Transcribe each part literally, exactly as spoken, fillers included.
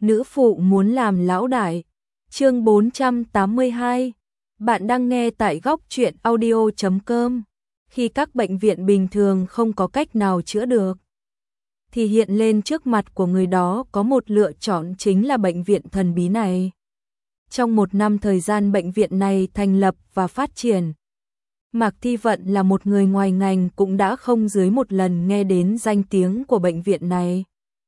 nữ phụ muốn làm lão đại. Chương bốn trăm tám mươi hai. Bạn đang nghe tại góc truyện audio chấm com. Khi các bệnh viện bình thường không có cách nào chữa được, thì hiện lên trước mặt của người đó có một lựa chọn, chính là bệnh viện thần bí này. Trong một năm thời gian bệnh viện này thành lập và phát triển, Mạc Thi Vận là một người ngoài ngành cũng đã không dưới một lần nghe đến danh tiếng của bệnh viện này.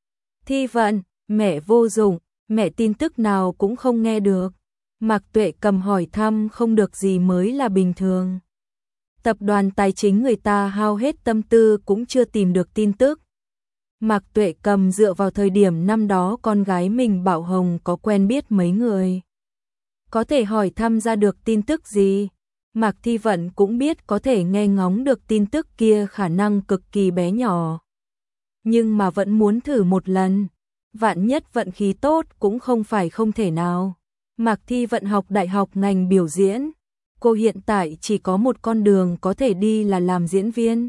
Thi Vận, mẹ vô dụng, mẹ tin tức nào cũng không nghe được. Mạc Tuệ Cầm hỏi thăm không được gì mới là bình thường. Tập đoàn tài chính người ta hao hết tâm tư cũng chưa tìm được tin tức. Mạc Tuệ Cầm dựa vào thời điểm năm đó con gái mình Bảo Hồng có quen biết mấy người, có thể hỏi thăm ra được tin tức gì. Mạc Thi Vận cũng biết có thể nghe ngóng được tin tức kia khả năng cực kỳ bé nhỏ, nhưng mà vẫn muốn thử một lần. Vạn nhất vận khí tốt cũng không phải không thể nào. Mạc Thi Vận học đại học ngành biểu diễn. Cô hiện tại chỉ có một con đường có thể đi là làm diễn viên.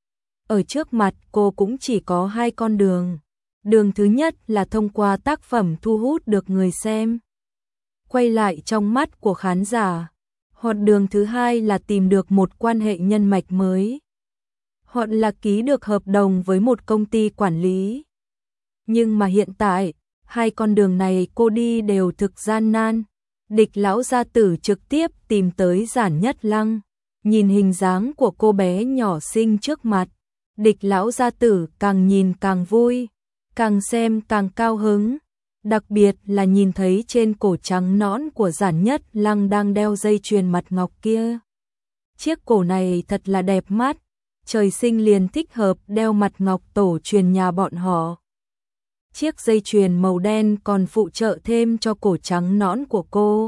Ở trước mặt cô cũng chỉ có hai con đường. Đường thứ nhất là thông qua tác phẩm thu hút được người xem, quay lại trong mắt của khán giả. Hoặc đường thứ hai là tìm được một quan hệ nhân mạch mới, hoặc là ký được hợp đồng với một công ty quản lý. Nhưng mà hiện tại, hai con đường này cô đi đều thực gian nan. Địch lão gia tử trực tiếp tìm tới Giản Nhất Lăng. Nhìn hình dáng của cô bé nhỏ xinh trước mặt, Địch lão gia tử càng nhìn càng vui, càng xem càng cao hứng. Đặc biệt là nhìn thấy trên cổ trắng nõn của Giản Nhất Lăng đang đeo dây chuyền mặt ngọc kia. Chiếc cổ này thật là đẹp mắt, trời sinh liền thích hợp đeo mặt ngọc tổ truyền nhà bọn họ. Chiếc dây chuyền màu đen còn phụ trợ thêm cho cổ trắng nõn của cô.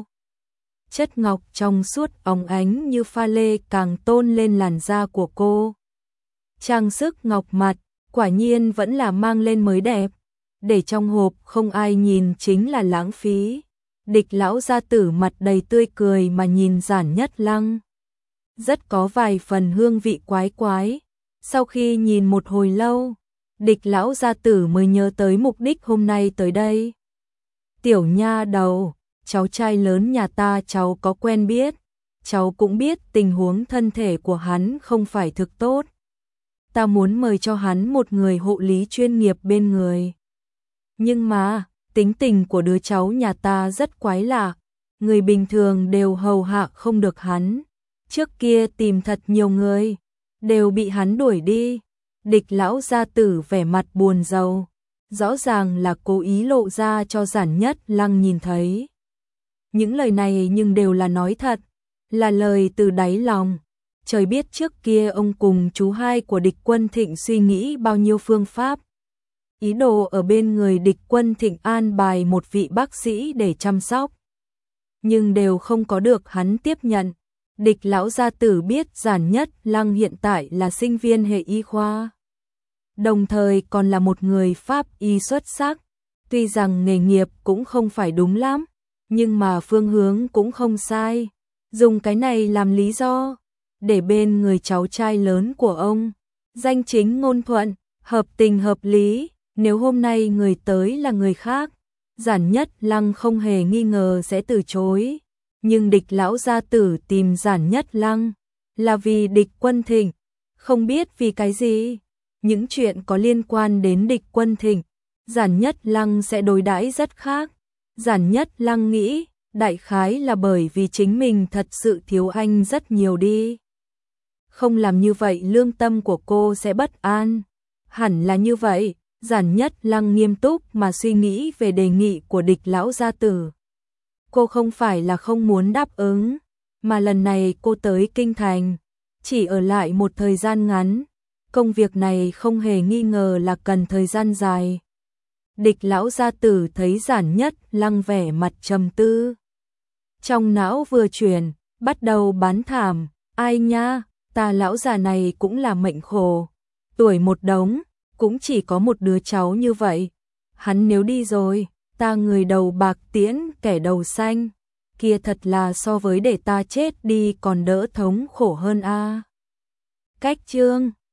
Chất ngọc trong suốt óng ánh như pha lê càng tôn lên làn da của cô. Trang sức ngọc mặt, quả nhiên vẫn là mang lên mới đẹp. Để trong hộp không ai nhìn chính là lãng phí. Địch lão gia tử mặt đầy tươi cười mà nhìn Giản Nhất Lăng, rất có vài phần hương vị quái quái. Sau khi nhìn một hồi lâu, Địch lão gia tử mới nhớ tới mục đích hôm nay tới đây. Tiểu nha đầu, cháu trai lớn nhà ta cháu có quen biết, cháu cũng biết tình huống thân thể của hắn không phải thực tốt. Ta muốn mời cho hắn một người hộ lý chuyên nghiệp bên người. Nhưng mà, tính tình của đứa cháu nhà ta rất quái lạ, người bình thường đều hầu hạ không được hắn. Trước kia tìm thật nhiều người, đều bị hắn đuổi đi. Địch lão gia tử vẻ mặt buồn rầu, rõ ràng là cố ý lộ ra cho Giản Nhất Lăng nhìn thấy. Những lời này nhưng đều là nói thật, là lời từ đáy lòng. Trời biết trước kia ông cùng chú hai của Địch Quân Thịnh suy nghĩ bao nhiêu phương pháp, ý đồ ở bên người Địch Quân Thịnh an bài một vị bác sĩ để chăm sóc, nhưng đều không có được hắn tiếp nhận. Địch lão gia tử biết Giản Nhất Lăng hiện tại là sinh viên hệ y khoa, đồng thời còn là một người pháp y xuất sắc. Tuy rằng nghề nghiệp cũng không phải đúng lắm, nhưng mà phương hướng cũng không sai. Dùng cái này làm lý do, để bên người cháu trai lớn của ông, danh chính ngôn thuận, hợp tình hợp lý. Nếu hôm nay người tới là người khác, Giản Nhất Lăng không hề nghi ngờ sẽ từ chối. Nhưng Địch lão gia tử tìm Giản Nhất Lăng là vì Địch Quân Thịnh, không biết vì cái gì. Những chuyện có liên quan đến Địch Quân Thịnh, Giản Nhất Lăng sẽ đối đãi rất khác. Giản Nhất Lăng nghĩ, đại khái là bởi vì chính mình thật sự thiếu anh rất nhiều đi. Không làm như vậy lương tâm của cô sẽ bất an. Hẳn là như vậy. Giản Nhất Lăng nghiêm túc mà suy nghĩ về đề nghị của Địch lão gia tử. Cô không phải là không muốn đáp ứng, mà lần này cô tới Kinh Thành, chỉ ở lại một thời gian ngắn. Công việc này không hề nghi ngờ là cần thời gian dài. Địch lão gia tử thấy Giản Nhất Lăng vẻ mặt trầm tư, trong não vừa chuyển, bắt đầu bán thảm. Ai nha, ta lão già này cũng là mệnh khổ, tuổi một đống, cũng chỉ có một đứa cháu như vậy. Hắn nếu đi rồi, ta người đầu bạc tiễn kẻ đầu xanh, kia thật là so với để ta chết đi còn đỡ thống khổ hơn a. Cách chương